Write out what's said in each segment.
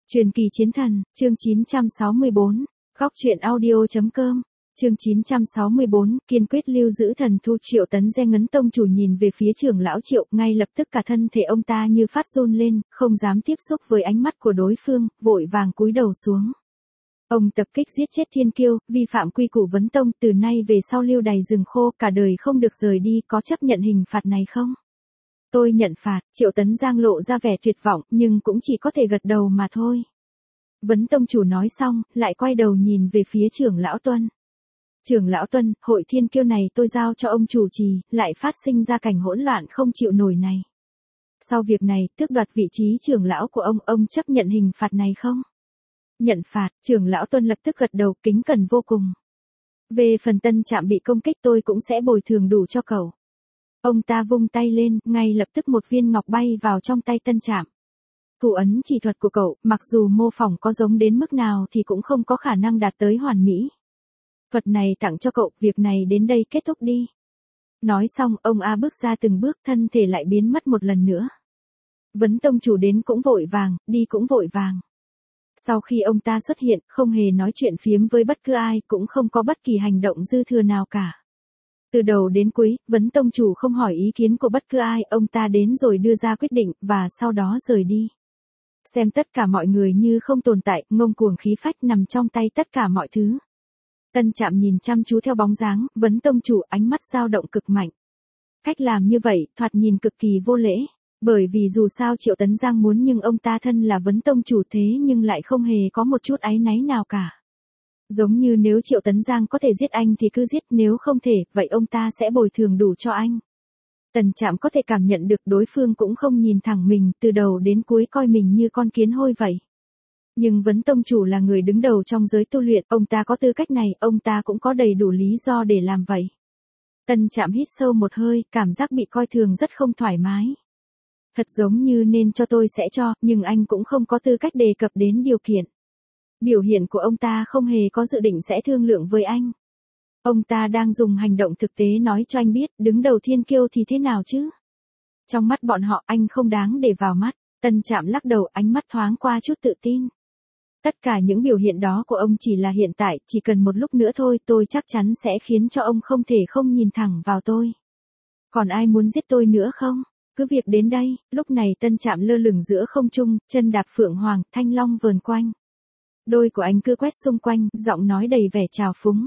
Truyền kỳ chiến thần, chương 964, góc truyện audio.com, chương 964, kiên quyết lưu giữ thần thu Triệu Tấn Giang ngấn tông chủ nhìn về phía trưởng lão Triệu, ngay lập tức cả thân thể ông ta như phát run lên, không dám tiếp xúc với ánh mắt của đối phương, vội vàng cúi đầu xuống. Ông tập kích giết chết thiên kiêu, vi phạm quy củ vấn tông, từ nay về sau lưu đày rừng khô, cả đời không được rời đi, có chấp nhận hình phạt này không? Tôi nhận phạt. Triệu Tấn Giang lộ ra vẻ tuyệt vọng, nhưng cũng chỉ có thể gật đầu mà thôi. Vấn tông chủ nói xong, lại quay đầu nhìn về phía trưởng lão Tuân. Trưởng lão Tuân, hội thiên kiêu này tôi giao cho ông chủ trì, lại phát sinh ra cảnh hỗn loạn không chịu nổi này. Sau việc này, tước đoạt vị trí trưởng lão của ông chấp nhận hình phạt này không? Nhận phạt. Trưởng lão Tuân lập tức gật đầu, kính cẩn vô cùng. Về phần Tân Trạm bị công kích tôi cũng sẽ bồi thường đủ cho cậu. Ông ta vung tay lên, ngay lập tức một viên ngọc bay vào trong tay Tân Trạm. Thủ ấn chỉ thuật của cậu, mặc dù mô phỏng có giống đến mức nào thì cũng không có khả năng đạt tới hoàn mỹ. Vật này tặng cho cậu, việc này đến đây kết thúc đi. Nói xong, ông A bước ra từng bước, thân thể lại biến mất một lần nữa. Vấn tông chủ đến cũng vội vàng, đi cũng vội vàng. Sau khi ông ta xuất hiện, không hề nói chuyện phiếm với bất cứ ai, cũng không có bất kỳ hành động dư thừa nào cả. Từ đầu đến cuối, Vấn tông chủ không hỏi ý kiến của bất cứ ai, ông ta đến rồi đưa ra quyết định, và sau đó rời đi. Xem tất cả mọi người như không tồn tại, ngông cuồng khí phách nằm trong tay tất cả mọi thứ. Tân Trạm nhìn chăm chú theo bóng dáng, Vấn tông chủ ánh mắt dao động cực mạnh. Cách làm như vậy, thoạt nhìn cực kỳ vô lễ. Bởi vì dù sao Triệu Tấn Giang muốn nhưng ông ta thân là Vấn tông chủ thế nhưng lại không hề có một chút áy náy nào cả. Giống như nếu Triệu Tấn Giang có thể giết anh thì cứ giết, nếu không thể, vậy ông ta sẽ bồi thường đủ cho anh. Tân Trạm có thể cảm nhận được đối phương cũng không nhìn thẳng mình, từ đầu đến cuối coi mình như con kiến hôi vậy. Nhưng Vấn tông chủ là người đứng đầu trong giới tu luyện, ông ta có tư cách này, ông ta cũng có đầy đủ lý do để làm vậy. Tân Trạm hít sâu một hơi, cảm giác bị coi thường rất không thoải mái. Thật giống như nên cho tôi sẽ cho, nhưng anh cũng không có tư cách đề cập đến điều kiện. Biểu hiện của ông ta không hề có dự định sẽ thương lượng với anh. Ông ta đang dùng hành động thực tế nói cho anh biết, đứng đầu thiên kiêu thì thế nào chứ? Trong mắt bọn họ anh không đáng để vào mắt. Tân Trạm lắc đầu, ánh mắt thoáng qua chút tự tin. Tất cả những biểu hiện đó của ông chỉ là hiện tại, chỉ cần một lúc nữa thôi tôi chắc chắn sẽ khiến cho ông không thể không nhìn thẳng vào tôi. Còn ai muốn giết tôi nữa không? Cứ việc đến đây. Lúc này Tân Trạm lơ lửng giữa không trung, chân đạp phượng hoàng, thanh long vờn quanh. Đôi của anh cứ quét xung quanh, giọng nói đầy vẻ trào phúng.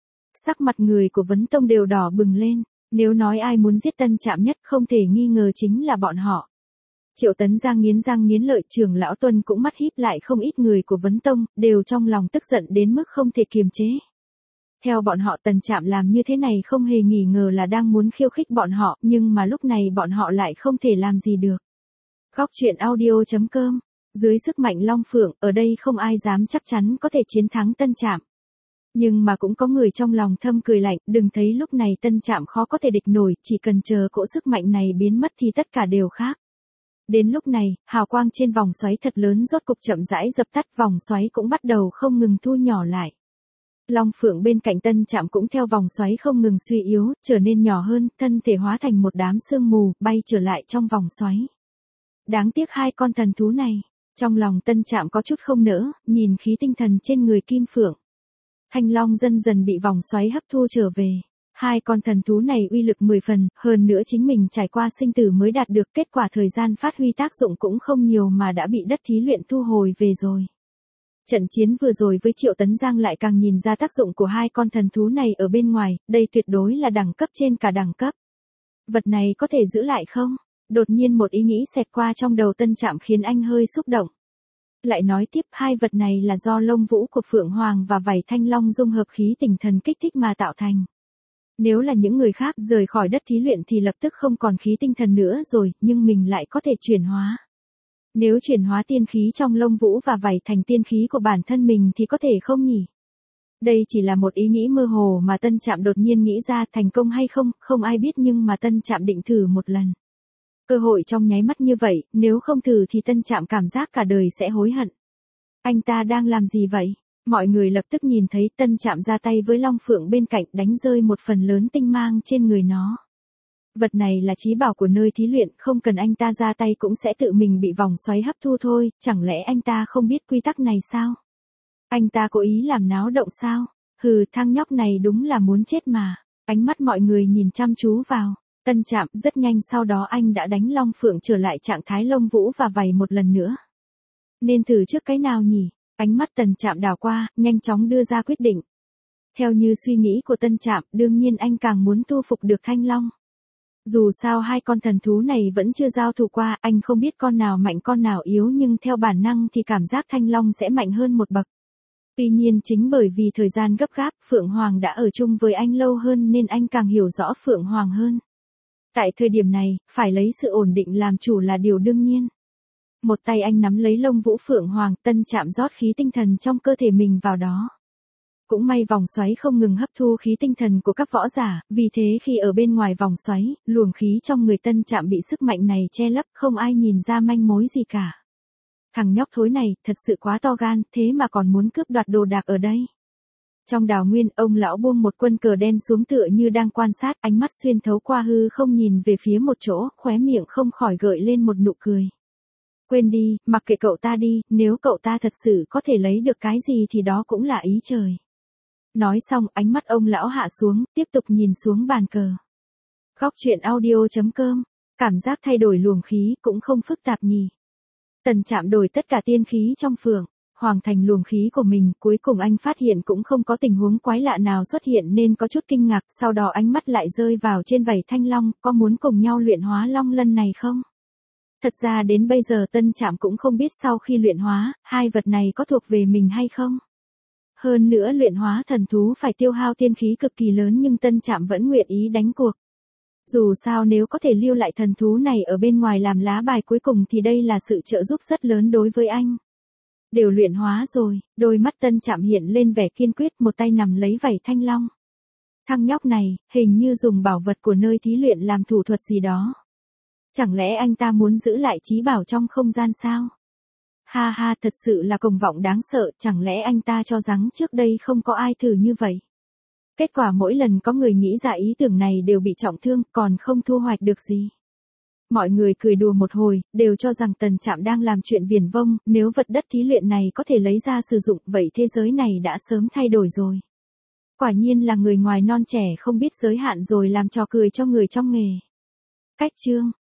Sắc mặt người của Vấn tông đều đỏ bừng lên. Nếu nói ai muốn giết Tân Trạm nhất không thể nghi ngờ chính là bọn họ. Triệu Tấn Giang nghiến răng nghiến lợi, trưởng lão Tuân cũng mắt híp lại, không ít người của Vấn tông đều trong lòng tức giận đến mức không thể kiềm chế. Theo bọn họ Tân Trạm làm như thế này không hề nghi ngờ là đang muốn khiêu khích bọn họ, nhưng mà lúc này bọn họ lại không thể làm gì được. Góc truyện audio.com. Dưới sức mạnh Long Phượng, ở đây không ai dám chắc chắn có thể chiến thắng Tân Trạm. Nhưng mà cũng có người trong lòng thầm cười lạnh, đừng thấy lúc này Tân Trạm khó có thể địch nổi, chỉ cần chờ cỗ sức mạnh này biến mất thì tất cả đều khác. Đến lúc này, hào quang trên vòng xoáy thật lớn rốt cục chậm rãi dập tắt, vòng xoáy cũng bắt đầu không ngừng thu nhỏ lại. Long Phượng bên cạnh Tân Trạm cũng theo vòng xoáy không ngừng suy yếu, trở nên nhỏ hơn, thân thể hóa thành một đám sương mù, bay trở lại trong vòng xoáy. Đáng tiếc hai con thần thú này. Trong lòng Tân Trạm có chút không nỡ, nhìn khí tinh thần trên người Kim Phượng. Thanh Long dần dần bị vòng xoáy hấp thu trở về. Hai con thần thú này uy lực 10 phần, hơn nữa chính mình trải qua sinh tử mới đạt được, kết quả thời gian phát huy tác dụng cũng không nhiều mà đã bị đất thí luyện thu hồi về rồi. Trận chiến vừa rồi với Triệu Tấn Giang lại càng nhìn ra tác dụng của hai con thần thú này ở bên ngoài, đây tuyệt đối là đẳng cấp trên cả đẳng cấp. Vật này có thể giữ lại không? Đột nhiên một ý nghĩ xẹt qua trong đầu Tân Trạm khiến anh hơi xúc động. Lại nói tiếp, hai vật này là do lông vũ của Phượng Hoàng và vảy Thanh Long dung hợp khí tinh thần kích thích mà tạo thành. Nếu là những người khác rời khỏi đất thí luyện thì lập tức không còn khí tinh thần nữa rồi, nhưng mình lại có thể chuyển hóa. Nếu chuyển hóa tiên khí trong lông vũ và vảy thành tiên khí của bản thân mình thì có thể không nhỉ? Đây chỉ là một ý nghĩ mơ hồ mà Tân Trạm đột nhiên nghĩ ra, thành công hay không, không ai biết, nhưng mà Tân Trạm định thử một lần. Cơ hội trong nháy mắt như vậy, nếu không thử thì Tân Trạm cảm giác cả đời sẽ hối hận. Anh ta đang làm gì vậy? Mọi người lập tức nhìn thấy Tân Trạm ra tay với Long Phượng bên cạnh, đánh rơi một phần lớn tinh mang trên người nó. Vật này là chí bảo của nơi thí luyện, không cần anh ta ra tay cũng sẽ tự mình bị vòng xoáy hấp thu thôi, chẳng lẽ anh ta không biết quy tắc này sao? Anh ta cố ý làm náo động sao? Hừ, thằng nhóc này đúng là muốn chết mà. Ánh mắt mọi người nhìn chăm chú vào. Tân Trạm, rất nhanh sau đó anh đã đánh Long Phượng trở lại trạng thái lông vũ và vảy một lần nữa. Nên thử trước cái nào nhỉ? Ánh mắt Tân Trạm đảo qua, nhanh chóng đưa ra quyết định. Theo như suy nghĩ của Tân Trạm, đương nhiên anh càng muốn thu phục được Thanh Long. Dù sao hai con thần thú này vẫn chưa giao thủ qua, anh không biết con nào mạnh con nào yếu nhưng theo bản năng thì cảm giác Thanh Long sẽ mạnh hơn một bậc. Tuy nhiên chính bởi vì thời gian gấp gáp, Phượng Hoàng đã ở chung với anh lâu hơn nên anh càng hiểu rõ Phượng Hoàng hơn. Tại thời điểm này, phải lấy sự ổn định làm chủ là điều đương nhiên. Một tay anh nắm lấy lông vũ Phượng Hoàng, Tân Trạm rót khí tinh thần trong cơ thể mình vào đó. Cũng may vòng xoáy không ngừng hấp thu khí tinh thần của các võ giả, vì thế khi ở bên ngoài vòng xoáy, luồng khí trong người Tân Trạm bị sức mạnh này che lấp, không ai nhìn ra manh mối gì cả. Thằng nhóc thối này, thật sự quá to gan, thế mà còn muốn cướp đoạt đồ đạc ở đây. Trong đào nguyên, ông lão buông một quân cờ đen xuống tựa như đang quan sát, ánh mắt xuyên thấu qua hư không nhìn về phía một chỗ, khóe miệng không khỏi gợi lên một nụ cười. Quên đi, mặc kệ cậu ta đi, nếu cậu ta thật sự có thể lấy được cái gì thì đó cũng là ý trời. Nói xong, ánh mắt ông lão hạ xuống, tiếp tục nhìn xuống bàn cờ. Góc truyện audio.com, cảm giác thay đổi luồng khí cũng không phức tạp nhỉ. Tân Trạm đổi tất cả tiên khí trong Phượng Hoàng thành luồng khí của mình, cuối cùng anh phát hiện cũng không có tình huống quái lạ nào xuất hiện nên có chút kinh ngạc, sau đó ánh mắt lại rơi vào trên vảy Thanh Long, có muốn cùng nhau luyện hóa long lân này không? Thật ra đến bây giờ Tân Trạm cũng không biết sau khi luyện hóa, hai vật này có thuộc về mình hay không. Hơn nữa luyện hóa thần thú phải tiêu hao tiên khí cực kỳ lớn nhưng Tân Trạm vẫn nguyện ý đánh cuộc. Dù sao nếu có thể lưu lại thần thú này ở bên ngoài làm lá bài cuối cùng thì đây là sự trợ giúp rất lớn đối với anh. Đều luyện hóa rồi, đôi mắt Tân Trạm hiện lên vẻ kiên quyết, một tay nắm lấy vảy Thanh Long. Thằng nhóc này, hình như dùng bảo vật của nơi thí luyện làm thủ thuật gì đó. Chẳng lẽ anh ta muốn giữ lại chí bảo trong không gian sao? Ha ha, thật sự là cuồng vọng đáng sợ, chẳng lẽ anh ta cho rằng trước đây không có ai thử như vậy? Kết quả mỗi lần có người nghĩ ra ý tưởng này đều bị trọng thương, còn không thu hoạch được gì. Mọi người cười đùa một hồi, đều cho rằng Tân Trạm đang làm chuyện viển vông, nếu vật đất thí luyện này có thể lấy ra sử dụng, vậy thế giới này đã sớm thay đổi rồi. Quả nhiên là người ngoài non trẻ không biết giới hạn rồi làm trò cười cho người trong nghề. Cách chương